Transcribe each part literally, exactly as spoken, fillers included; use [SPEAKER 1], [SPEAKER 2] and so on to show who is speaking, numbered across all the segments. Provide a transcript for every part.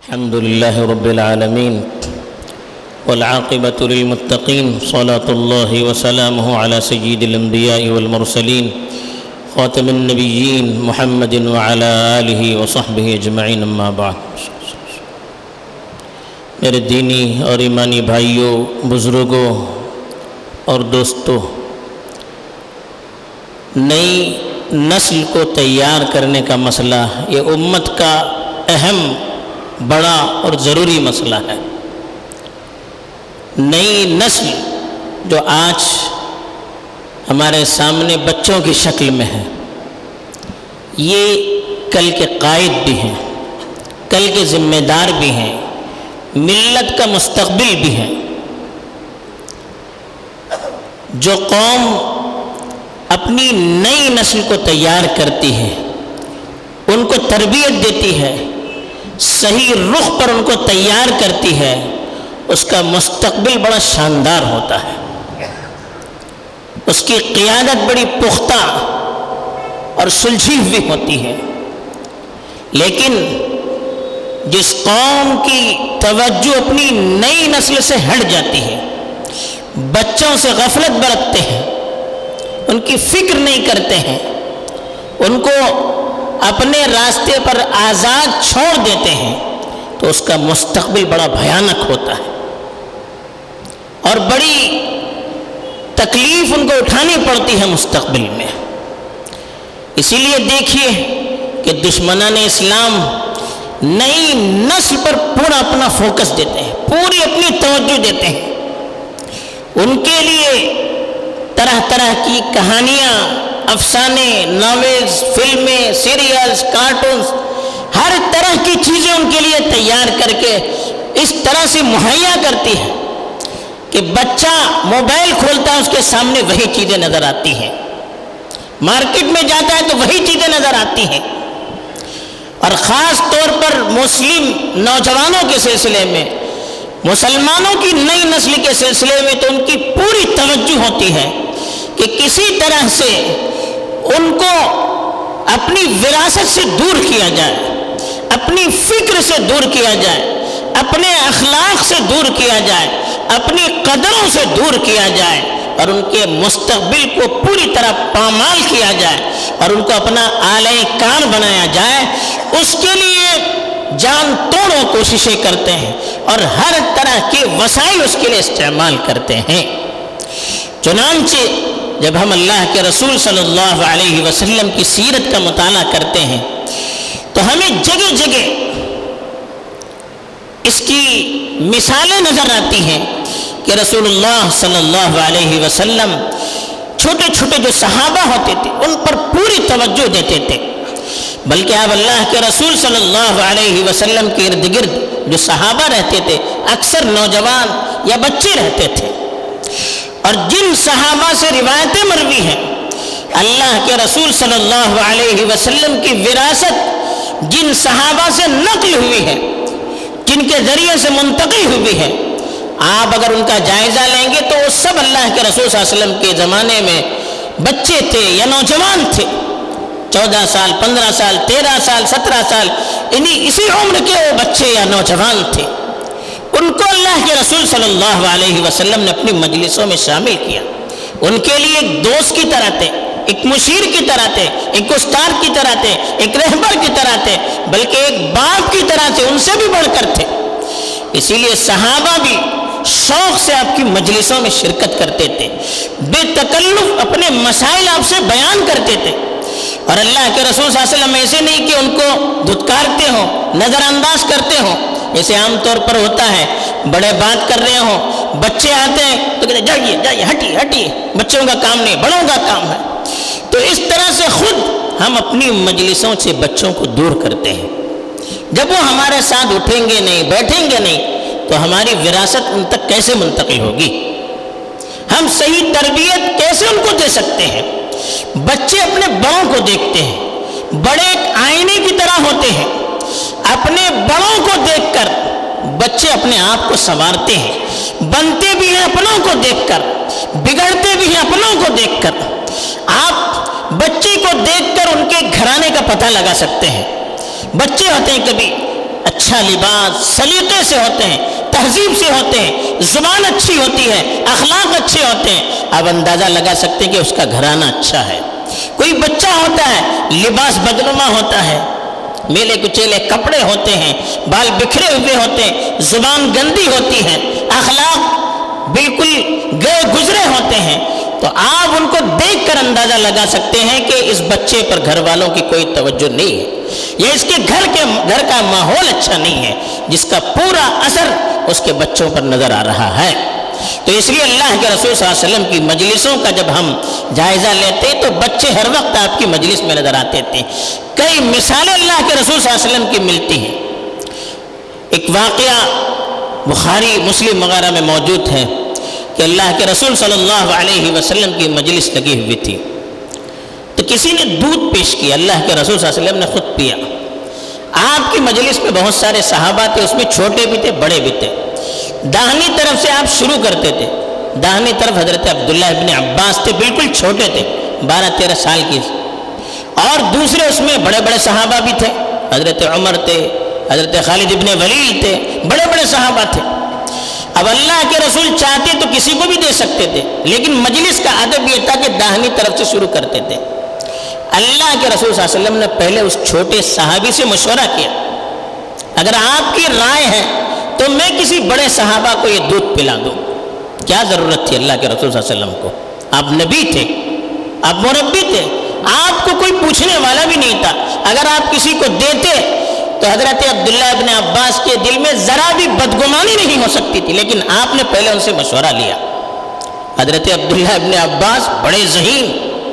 [SPEAKER 1] الحمد لله رب العالمين والعاقبة للمتقين صلاة الله وسلامه على سيد الأنبياء والمرسلين خاتم النبيين محمد وعلى آله وصحبه أجمعين اما بعد۔ میرے دینی اور ایمانی بھائیوں، بزرگوں اور دوستوں، نئی نسل کو تیار کرنے کا مسئلہ یہ امت کا اہم، بڑا اور ضروری مسئلہ ہے۔ نئی نسل جو آج ہمارے سامنے بچوں کی شکل میں ہے، یہ کل کے قائد بھی ہیں، کل کے ذمہ دار بھی ہیں، ملت کا مستقبل بھی ہیں۔ جو قوم اپنی نئی نسل کو تیار کرتی ہے، ان کو تربیت دیتی ہے، صحیح رخ پر ان کو تیار کرتی ہے، اس کا مستقبل بڑا شاندار ہوتا ہے، اس کی قیادت بڑی پختہ اور سلجھی ہوئی ہوتی ہے۔ لیکن جس قوم کی توجہ اپنی نئی نسل سے ہٹ جاتی ہے، بچوں سے غفلت برتتے ہیں، ان کی فکر نہیں کرتے ہیں، ان کو اپنے راستے پر آزاد چھوڑ دیتے ہیں، تو اس کا مستقبل بڑا بھیانک ہوتا ہے اور بڑی تکلیف ان کو اٹھانی پڑتی ہے مستقبل میں۔ اسی لیے دیکھیے کہ دشمنان اسلام نئی نسل پر پورا اپنا فوکس دیتے ہیں، پوری اپنی توجہ دیتے ہیں۔ ان کے لیے طرح طرح کی کہانیاں، افسانے، ناولز، فلمیں، سیریلز، کارٹونز، ہر طرح کی چیزیں ان کے لیے تیار کر کے اس طرح سے مہیا کرتی ہے کہ بچہ موبائل کھولتا ہے، اس کے سامنے وہی چیزیں نظر آتی ہیں، مارکیٹ میں جاتا ہے تو وہی چیزیں نظر آتی ہیں۔ اور خاص طور پر مسلم نوجوانوں کے سلسلے میں، مسلمانوں کی نئی نسل کے سلسلے میں تو ان کی پوری توجہ ہوتی ہے کہ کسی طرح سے ان کو اپنی وراثت سے دور کیا جائے، اپنی فکر سے دور کیا جائے، اپنے اخلاق سے دور کیا جائے، اپنی قدروں سے دور کیا جائے، اور ان کے مستقبل کو پوری طرح پامال کیا جائے اور ان کو اپنا آلہ کار بنایا جائے۔ اس کے لیے جان توڑوں کوششیں کرتے ہیں اور ہر طرح کے وسائل اس کے لیے استعمال کرتے ہیں۔ چنانچہ جب ہم اللہ کے رسول صلی اللہ علیہ وسلم کی سیرت کا مطالعہ کرتے ہیں تو ہمیں جگہ جگہ اس کی مثالیں نظر آتی ہیں کہ رسول اللہ صلی اللہ علیہ وسلم چھوٹے چھوٹے جو صحابہ ہوتے تھے ان پر پوری توجہ دیتے تھے، بلکہ اب اللہ کے رسول صلی اللہ علیہ وسلم کے ارد گرد جو صحابہ رہتے تھے اکثر نوجوان یا بچے رہتے تھے، اور جن صحابہ سے روایتیں مروی ہیں اللہ کے رسول صلی اللہ علیہ وسلم کی وراثت جن صحابہ سے نقل ہوئی ہے، جن کے ذریعے سے منتقل ہوئی ہے، آپ اگر ان کا جائزہ لیں گے تو وہ سب اللہ کے رسول صلی اللہ علیہ وسلم کے زمانے میں بچے تھے یا نوجوان تھے، چودہ سال، پندرہ سال، تیرہ سال، سترہ سال، انہی اسی عمر کے وہ بچے یا نوجوان تھے۔ ان کو اللہ کے رسول صلی اللہ علیہ وسلم نے اپنی مجلسوں میں شامل کیا، ان کے لیے ایک دوست کی طرح تھے، ایک مشیر کی طرح تھے، ایک استاد کی طرح تھے، ایک رہبر کی طرح تھے، بلکہ ایک باپ کی طرح تھے، ان سے بھی بڑھ کر تھے۔ اسی لیے صحابہ بھی شوق سے آپ کی مجلسوں میں شرکت کرتے تھے، بے تکلف اپنے مسائل آپ سے بیان کرتے تھے، اور اللہ کے رسول صلی اللہ علیہ وسلم ایسے نہیں کہ ان کو دھتکارتے ہوں، نظر انداز کرتے ہوں، جیسے عام طور پر ہوتا ہے، بڑے بات کر رہے ہوں، بچے آتے ہیں تو کہتے ہیں جائیے جائیے ہٹیے ہٹیے، بچوں کا کام نہیں بڑوں کا کام ہے۔ تو اس طرح سے خود ہم اپنی مجلسوں سے بچوں کو دور کرتے ہیں۔ جب وہ ہمارے ساتھ اٹھیں گے نہیں، بیٹھیں گے نہیں، تو ہماری وراثت ان تک کیسے منتقل ہوگی؟ ہم صحیح تربیت کیسے ان کو دے سکتے ہیں؟ بچے اپنے بڑوں کو دیکھتے ہیں، بڑے ایک آئینے کی طرح ہوتے ہیں، اپنے بڑوں کو دیکھ کر بچے اپنے آپ کو سنوارتے ہیں، بنتے بھی ہیں اپنوں کو دیکھ کر، بگڑتے بھی ہیں اپنوں کو دیکھ کر۔ آپ بچے کو دیکھ کر ان کے گھرانے کا پتہ لگا سکتے ہیں۔ بچے ہوتے ہیں کبھی اچھا لباس سلیقے سے ہوتے ہیں، تہذیب سے ہوتے ہیں، زبان اچھی ہوتی ہے، اخلاق اچھے ہوتے ہیں، آپ اندازہ لگا سکتے ہیں کہ اس کا گھرانہ اچھا ہے۔ کوئی بچہ ہوتا ہے لباس بدنما ہوتا ہے، میلے کچیلے کپڑے ہوتے ہیں، بال بکھرے ہوئے ہوتے ہیں، زبان گندی ہوتی ہے، اخلاق بالکل گئے گزرے ہوتے ہیں، تو آپ ان کو دیکھ کر اندازہ لگا سکتے ہیں کہ اس بچے پر گھر والوں کی کوئی توجہ نہیں ہے، یا اس کے گھر کے گھر کا ماحول اچھا نہیں ہے، جس کا پورا اثر اس کے بچوں پر نظر آ رہا ہے۔ تو اس لیے اللہ کے رسول صلی اللہ علیہ وسلم کی مجلسوں کا جب ہم جائزہ لیتے تو بچے ہر وقت آپ کی مجلس میں نظر آتے تھے۔ کئی مثالیں اللہ کے رسول صلی اللہ علیہ وسلم کی ملتی ہیں۔ ایک واقعہ بخاری مسلم وغیرہ میں موجود ہے کہ اللہ کے رسول صلی اللہ علیہ وسلم کی مجلس لگی ہوئی تھی، تو کسی نے دودھ پیش کیا، اللہ کے رسول صلی اللہ علیہ وسلم نے خود پیا۔ آپ کی مجلس میں بہت سارے صحابہ تھے، اس میں چھوٹے بھی تھے بڑے بھی تھے۔ داہنی طرف سے آپ شروع کرتے تھے، داہنی طرف حضرت عبداللہ ابن عباس تھے، بالکل چھوٹے تھے، بارہ تیرہ سال کی، اور دوسرے اس میں بڑے بڑے صحابہ بھی تھے، حضرت عمر تھے، حضرت خالد ابن ولید تھے، بڑے بڑے صحابہ تھے۔ اب اللہ کے رسول چاہتے تو کسی کو بھی دے سکتے تھے، لیکن مجلس کا ادب یہ تھا کہ داہنی طرف سے شروع کرتے تھے۔ اللہ کے رسول صلی اللہ علیہ وسلم نے پہلے اس چھوٹے صحابی سے مشورہ کیا، اگر آپ کی رائے ہے تو میں کسی بڑے صحابہ کو یہ دودھ پلا دوں۔ کیا ضرورت تھی اللہ کے رسول صلی اللہ علیہ وسلم کو؟ آپ نبی تھے، آپ مربی تھے، آپ کو کوئی پوچھنے والا بھی نہیں تھا۔ اگر آپ کسی کو دیتے تو حضرت عبداللہ ابن عباس کے دل میں ذرا بھی بدگمانی نہیں ہو سکتی تھی، لیکن آپ نے پہلے ان سے مشورہ لیا۔ حضرت عبداللہ ابن عباس بڑے ذہین،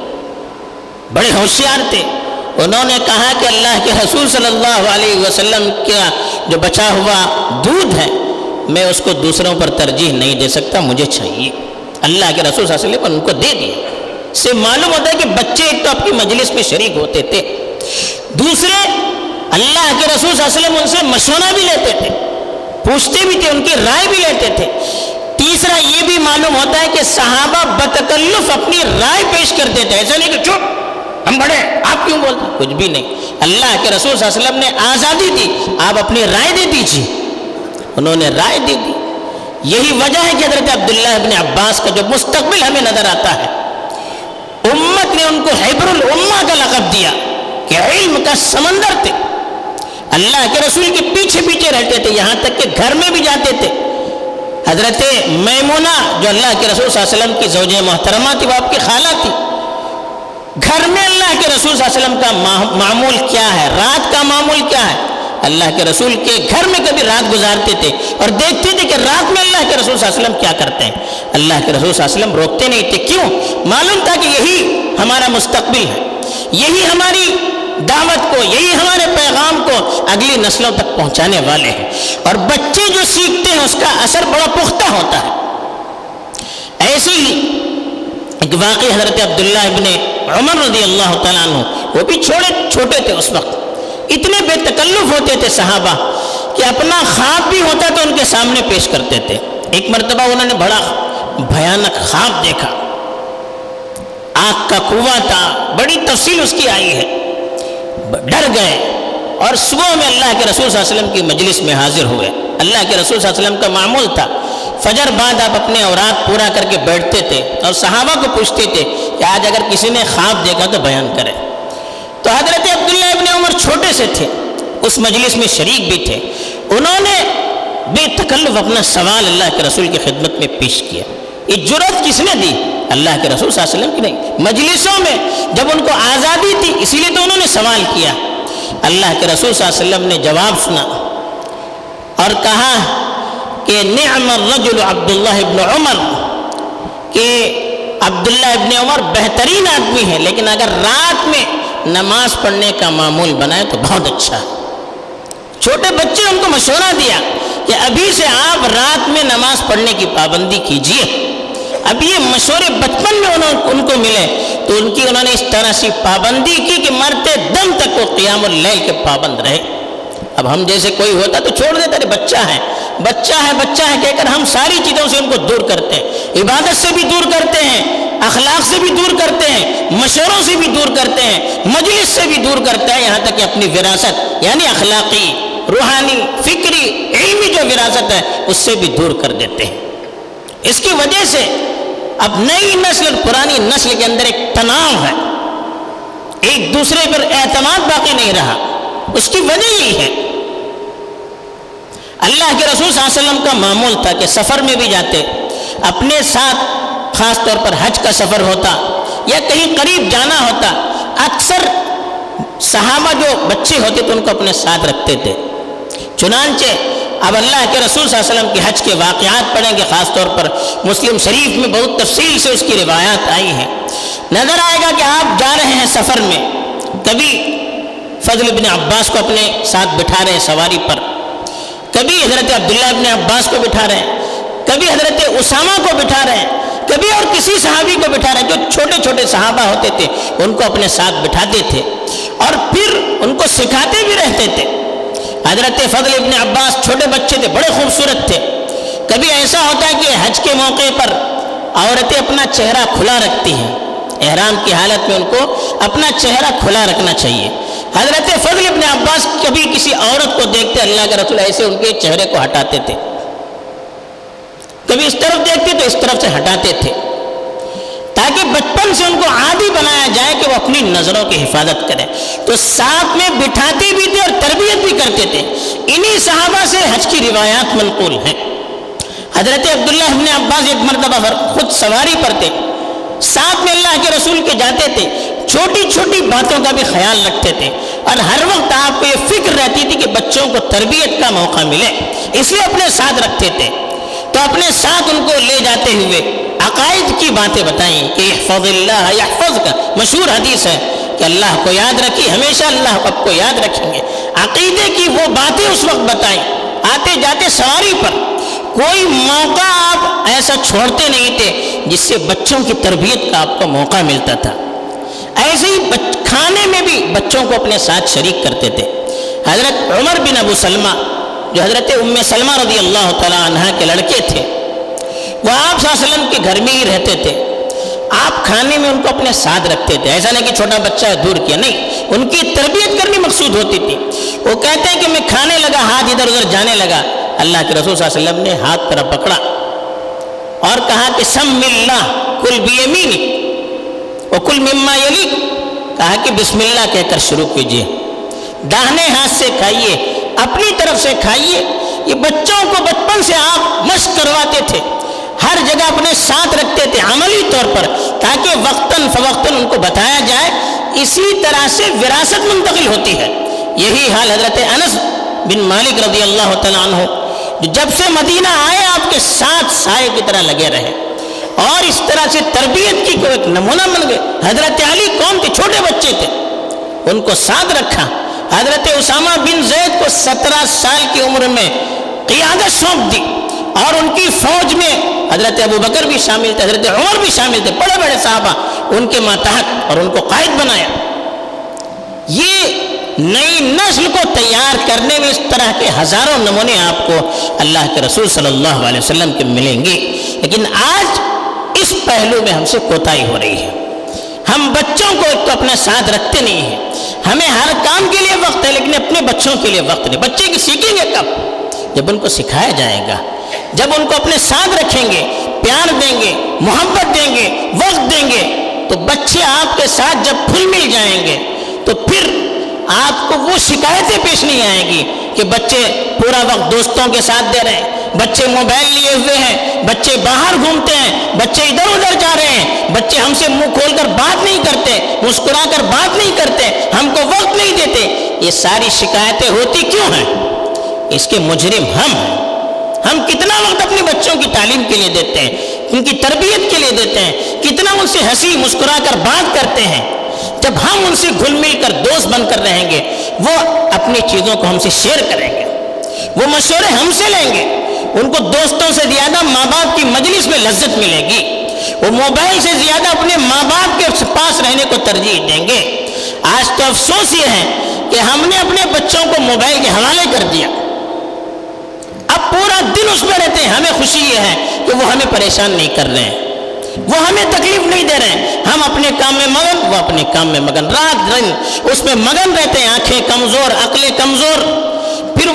[SPEAKER 1] بڑے ہوشیار تھے، انہوں نے کہا کہ اللہ کے رسول صلی اللہ علیہ وسلم کا جو بچا ہوا دودھ ہے میں اس کو دوسروں پر ترجیح نہیں دے سکتا، مجھے چاہیے۔ اللہ کے رسول صلی اللہ علیہ وسلم ان کو دے دیا۔ اس سے معلوم ہوتا ہے کہ بچے ایک تو آپ کی مجلس میں شریک ہوتے تھے، دوسرے اللہ کے رسول صلی اللہ علیہ وسلم ان سے مشورہ بھی لیتے تھے، پوچھتے بھی تھے، ان کی رائے بھی لیتے تھے۔ تیسرا یہ بھی معلوم ہوتا ہے کہ صحابہ بتکلف اپنی رائے پیش کرتے تھے، ایسا نہیں کہ چپ ہم بڑے آپ کیوں بولتے، کچھ بھی نہیں۔ اللہ کے رسول صلی اللہ علیہ وسلم نے آزادی دی، آپ اپنی رائے دے دیجیے، انہوں نے رائے دے دی۔ یہی وجہ ہے کہ حضرت عبداللہ ابن عباس کا جو مستقبل ہمیں نظر آتا ہے، امت نے ان کو حبر الامہ کا لقب دیا کہ علم کا سمندر تھے، اللہ کے رسول کے پیچھے پیچھے رہتے تھے، یہاں تک کہ گھر میں بھی جاتے تھے۔ حضرت میمونہ جو اللہ کے رسول صلی اللہ علیہ وسلم کی زوجہ محترمہ تھی، وہ آپ کی خالہ تھی، گھر میں اللہ کے رسول صلی اللہ علیہ وسلم کا معمول کیا ہے، رات کا معمول کیا ہے، اللہ کے رسول کے گھر میں کبھی رات گزارتے تھے اور دیکھتے تھے کہ رات میں اللہ کے رسول صلی اللہ علیہ وسلم کیا کرتے ہیں۔ اللہ کے رسول صلی اللہ علیہ وسلم روکتے نہیں تھے، کیوں؟ معلوم تھا کہ یہی ہمارا مستقبل ہے، یہی ہماری دعوت کو، یہی ہمارے پیغام کو اگلی نسلوں تک پہنچانے والے ہیں، اور بچے جو سیکھتے ہیں اس کا اثر بڑا پختہ ہوتا ہے۔ ایسے ہی ایک واقعی حضرت عبداللہ ابن عمر رضی اللہ تعالیٰ عنہ، وہ بھی چھوٹے چھوٹے تھے اس وقت، اتنے بے تکلف ہوتے تھے صحابہ کہ اپنا خواب بھی ہوتا تو ان کے سامنے پیش کرتے تھے۔ ایک مرتبہ انہوں نے بڑا بھیانک خواب دیکھا، آگ کا کنواں تھا، بڑی تفصیل اس کی آئی ہے، ڈر گئے اور صبح میں اللہ کے رسول صلی اللہ علیہ وسلم کی مجلس میں حاضر ہوئے۔ اللہ کے رسول صلی اللہ علیہ وسلم کا معمول تھا فجر بعد آپ اپنے اوراد پورا کر کے بیٹھتے تھے اور صحابہ کو پوچھتے تھے کہ آج اگر کسی نے خواب دیکھا تو بیان کرے۔ تو حضرت عبداللہ ابن عمر چھوٹے سے تھے، اس مجلس میں شریک بھی تھے، انہوں نے بے تکلف اپنا سوال اللہ کے رسول کی خدمت میں پیش کیا۔ یہ جرأت کس نے دی؟ اللہ کے رسول صلی اللہ علیہ وسلم کی نہیں، مجلسوں میں جب ان کو آزادی تھی اسی لیے تو انہوں نے سوال کیا۔ اللہ کے رسول صلی اللہ علیہ وسلم نے جواب سنا اور کہا کہ نعم الرجل عبداللہ ابن عمر، کہ عبداللہ ابن عمر بہترین آدمی ہے، لیکن اگر رات میں نماز پڑھنے کا معمول بنائے تو بہت اچھا ہے۔ چھوٹے بچے ان کو مشورہ دیا کہ ابھی سے آپ رات میں نماز پڑھنے کی پابندی کیجئے۔ اب یہ مشورے بچپن میں انہوں ان کو ملے تو ان کی انہوں نے اس طرح سے پابندی کی کہ مرتے دم تک وہ قیام اللیل کے پابند رہے۔ اب ہم جیسے کوئی ہوتا تو چھوڑ دیتا ہے، بچہ ہے بچہ ہے بچہ ہے کہہ کر ہم ساری چیزوں سے ان کو دور کرتے ہیں، عبادت سے بھی دور کرتے ہیں، اخلاق سے بھی دور کرتے ہیں، مشوروں سے بھی دور کرتے ہیں، مجلس سے بھی دور کرتے ہیں، یہاں تک کہ اپنی وراثت یعنی اخلاقی روحانی، فکری، علمی جو وراثت ہے اس سے بھی دور کر دیتے ہیں۔ اس کی وجہ سے اب نئی نسل اور پرانی نسل کے اندر ایک تناؤ ہے، ایک دوسرے پر اعتماد باقی نہیں رہا۔ اس کی وجہ یہی ہے، اللہ کے رسول صلی اللہ علیہ وسلم کا معمول تھا کہ سفر میں بھی جاتے، اپنے ساتھ خاص طور پر حج کا سفر ہوتا یا کہیں قریب جانا ہوتا، اکثر صحابہ جو بچے ہوتے تو ان کو اپنے ساتھ رکھتے تھے۔ چنانچہ اب اللہ کے رسول صلی اللہ علیہ وسلم کے حج کے واقعات پڑھیں گے، خاص طور پر مسلم شریف میں بہت تفصیل سے اس کی روایات آئی ہیں، نظر آئے گا کہ آپ جا رہے ہیں سفر میں، کبھی فضل ابن عباس کو اپنے ساتھ بٹھا رہے ہیں سواری پر، کبھی حضرت عبداللہ ابن عباس کو بٹھا رہے ہیں، کبھی حضرت اسامہ کو بٹھا رہے ہیں، کبھی اور کسی صحابی کو بٹھا رہے ہیں۔ جو چھوٹے چھوٹے صحابہ ہوتے تھے ان کو اپنے ساتھ بٹھاتے تھے اور پھر ان کو سکھاتے بھی رہتے تھے۔ حضرت فضل ابن عباس چھوٹے بچے تھے، بڑے خوبصورت تھے۔ کبھی ایسا ہوتا ہے کہ حج کے موقع پر عورتیں اپنا چہرہ کھلا رکھتی ہیں، احرام کی حالت میں ان کو اپنا چہرہ کھلا رکھنا چاہیے۔ حضرت فضل ابن عباس کبھی کسی عورت کو دیکھتے اللہ کے رسول ایسے ان کے چہرے کو ہٹاتے تھے، کبھی اس طرف دیکھتے تو اس طرف سے ہٹاتے تھے، تاکہ بچپن سے ان کو عادی بنایا جائے کہ وہ اپنی نظروں کی حفاظت کریں۔ تو ساتھ میں بٹھاتے بھی تھے اور تربیت بھی کرتے تھے۔ انہی صحابہ سے حج کی روایات منقول ہیں۔ حضرت عبداللہ ابن عباس ایک مرتبہ خود سواری پر تھے، ساتھ میں اللہ کے رسول کے جاتے تھے، چھوٹی چھوٹی باتوں کا بھی خیال رکھتے تھے اور ہر وقت آپ کو یہ فکر رہتی تھی کہ بچوں کو تربیت کا موقع ملے، اس لیے اپنے ساتھ رکھتے تھے۔ تو اپنے ساتھ ان کو لے جاتے ہوئے عقائد کی باتیں بتائیں کہ احفظ اللہ یحفظک، مشہور حدیث ہے کہ اللہ کو یاد رکھی ہمیشہ اللہ آپ کو یاد رکھیں گے۔ عقیدے کی وہ باتیں اس وقت بتائیں، آتے جاتے سواری پر کوئی موقع آپ ایسا چھوڑتے نہیں تھے جس سے بچوں کی تربیت کا آپ کو موقع ملتا تھا۔ ایسے ہی کھانے میں بھی بچوں کو اپنے ساتھ شریک کرتے تھے۔ حضرت عمر بن ابو سلمہ جو حضرت ام سلمہ رضی اللہ تعالی عنہ کے لڑکے تھے، وہ آپ صلی اللہ علیہ وسلم کے گھر میں ہی رہتے تھے۔ آپ کھانے میں ان کو اپنے ساتھ رکھتے تھے، ایسا نہیں کہ چھوٹا بچہ ہے دور کیا، نہیں، ان کی تربیت کرنی مقصود ہوتی تھی۔ وہ کہتے ہیں کہ میں کھانے لگا، ہاتھ ادھر ادھر جانے لگا، اللہ کے رسول صلی اللہ علیہ وسلم نے ہاتھ طرف پکڑا اور کہا کہ سم اللہ کل بیمینک وکل مما یلیک، کہا کہ بسم اللہ کہہ کر شروع کیجئے، داہنے ہاتھ سے کھائیے، اپنی طرف سے کھائیے۔ یہ بچوں کو بچپن سے آپ مشق کرواتے تھے، ہر جگہ اپنے ساتھ رکھتے تھے عملی طور پر، تاکہ وقتاً فوقتاً ان کو بتایا جائے۔ اسی طرح سے وراثت منتقل ہوتی ہے۔ یہی حال حضرت انس بن مالک رضی اللہ تعالیٰ عنہ جو جب سے مدینہ آئے آپ کے ساتھ سائے کی طرح لگے رہے اور اس طرح سے تربیت کی کوئی ایک نمونہ بن گئے۔ حضرت علی کون تھے؟ چھوٹے بچے تھے، ان کو ساتھ رکھا۔ حضرت اسامہ بن زید کو سترہ سال کی عمر میں قیادت سونپ دی اور ان کی فوج میں حضرت ابو بکر بھی شامل تھے، حضرت عمر بھی شامل تھے، بڑے بڑے صحابہ ان کے ماتحت، اور ان کو قائد بنایا۔ یہ نئی نسل کو تیار کرنے میں اس طرح کے ہزاروں نمونے آپ کو اللہ کے رسول صلی اللہ علیہ وسلم کے ملیں گے، لیکن آج اس پہلو میں ہم سے کوتاہی ہو رہی ہے۔ ہم بچوں کو ایک تو اپنے ساتھ رکھتے نہیں ہیں، ہمیں ہر کام کے لیے وقت ہے لیکن اپنے بچوں کے لیے وقت نہیں۔ بچے کی سیکھیں گے کب؟ جب ان کو سکھایا جائے گا، جب ان کو اپنے ساتھ رکھیں گے، پیار دیں گے، محبت دیں گے، وقت دیں گے، تو بچے آپ کے ساتھ جب پھل مل جائیں گے تو پھر آپ کو وہ شکایتیں پیش نہیں آئیں گی کہ بچے پورا وقت دوستوں کے ساتھ دے رہے ہیں، بچے موبائل لیے ہوئے ہیں، بچے باہر گھومتے ہیں، بچے ادھر ادھر جا رہے ہیں، بچے ہم سے منہ کھول کر بات نہیں کرتے، مسکرا کر بات نہیں کرتے، ہم کو وقت نہیں دیتے۔ یہ ساری شکایتیں ہوتی کیوں ہیں؟ اس کے مجرم ہم ہیں۔ ہم کتنا وقت اپنے بچوں کی تعلیم کے لیے دیتے ہیں، ان کی تربیت کے لیے دیتے ہیں، کتنا ان سے ہنسی مسکرا کر بات کرتے ہیں۔ جب ہم ان سے گھل مل کر دوست بن کر رہیں گے، وہ اپنی چیزوں کو ہم سے شیئر کریں گے، وہ مشورے ہم سے لیں گے، ان کو دوستوں سے زیادہ ماں باپ کی مجلس میں لذت ملے گی، وہ موبائل سے زیادہ اپنے ماں باپ کے پاس رہنے کو ترجیح دیں گے۔ آج تو افسوس یہ ہے کہ ہم نے اپنے بچوں کو موبائل کے حوالے کر دیا، اب پورا دن اس میں رہتے ہیں۔ ہمیں خوشی یہ ہے کہ وہ ہمیں پریشان نہیں کر رہے ہیں، وہ ہمیں تکلیف نہیں دے رہے ہیں، ہم اپنے کام میں مگن، وہ اپنے کام میں مگن، رات دن اس میں مگن رہتے ہیں، آنکھیں کمزور، عقلیں کمزور۔ پھر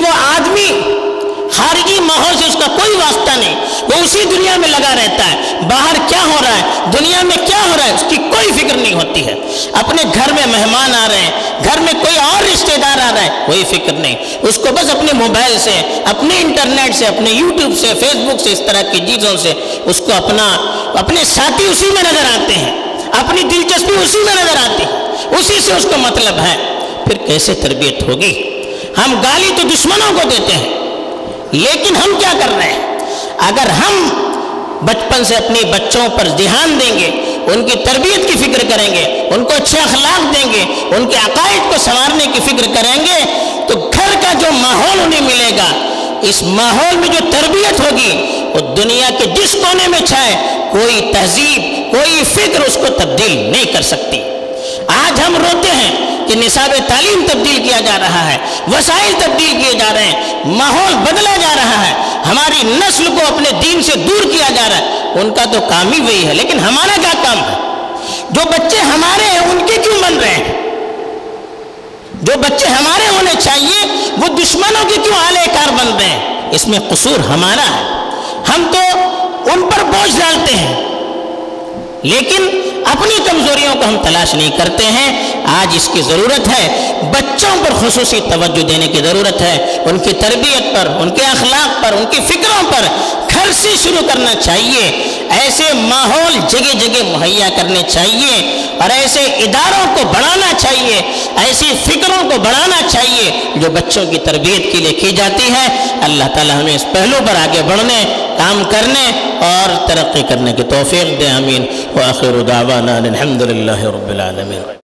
[SPEAKER 1] کہ وہ آدمی خارجی ماحول سے اس کا کوئی واسطہ نہیں، وہ اسی دنیا میں لگا رہتا ہے، باہر کیا ہو رہا ہے، دنیا میں کیا ہو رہا ہے اس کی کوئی فکر نہیں ہوتی ہے۔ اپنے گھر میں مہمان آ رہے ہیں، گھر میں کوئی اور رشتہ دار آ رہا ہے، کوئی فکر نہیں، اس کو بس اپنے موبائل سے، اپنے انٹرنیٹ سے، اپنے یوٹیوب سے، فیس بک سے، اس طرح کی چیزوں سے اس کو اپنا اپنے ساتھی اسی میں نظر آتے ہیں، اپنی دلچسپی اسی میں نظر آتی ہے، اسی سے اس کو مطلب ہے۔ پھر کیسے تربیت ہوگی؟ ہم گالی تو دشمنوں کو دیتے ہیں، لیکن ہم کیا کر رہے ہیں؟ اگر ہم بچپن سے اپنے بچوں پر دھیان دیں گے، ان کی تربیت کی فکر کریں گے، ان کو اچھے اخلاق دیں گے، ان کے عقائد کو سنوارنے کی فکر کریں گے، تو گھر کا جو ماحول انہیں ملے گا، اس ماحول میں جو تربیت ہوگی وہ دنیا کے جس کونے میں چھائے کوئی تہذیب، کوئی فکر اس کو تبدیل نہیں کر سکتی۔ آج ہم روتے ہیں کہ نصاب تعلیم تبدیل کیا جا رہا ہے، وسائل تبدیل کیے جا رہے ہیں، ماحول بدلا جا رہا ہے، ہماری نسل کو اپنے دین سے دور کیا جا رہا ہے۔ ان کا تو کام ہی وہی ہے، لیکن ہمارا کیا کام ہے؟ جو بچے ہمارے ہیں ان کے کیوں بن رہے ہیں؟ جو بچے ہمارے ہونے چاہیے وہ دشمنوں کے کیوں اعلی کار بن رہے ہیں؟ اس میں قصور ہمارا ہے۔ ہم تو ان پر بوجھ ڈالتے ہیں، لیکن اپنی کمزوریوں کو ہم تلاش نہیں کرتے ہیں۔ آج اس کی ضرورت ہے، بچوں پر خصوصی توجہ دینے کی ضرورت ہے، ان کی تربیت پر، ان کے اخلاق پر، ان کی فکروں پر گھر سے شروع کرنا چاہیے۔ ایسے ماحول جگہ جگہ مہیا کرنے چاہیے اور ایسے اداروں کو بڑھانا چاہیے، ایسی فکروں کو بڑھانا چاہیے جو بچوں کی تربیت کے لیے کی جاتی ہے۔ اللہ تعالی ہمیں اس پہلو پر آگے بڑھنے، کام کرنے اور ترقی کرنے کی توفیق دے، آمین۔ وآخر دعوانا الحمد للہ رب العالمین۔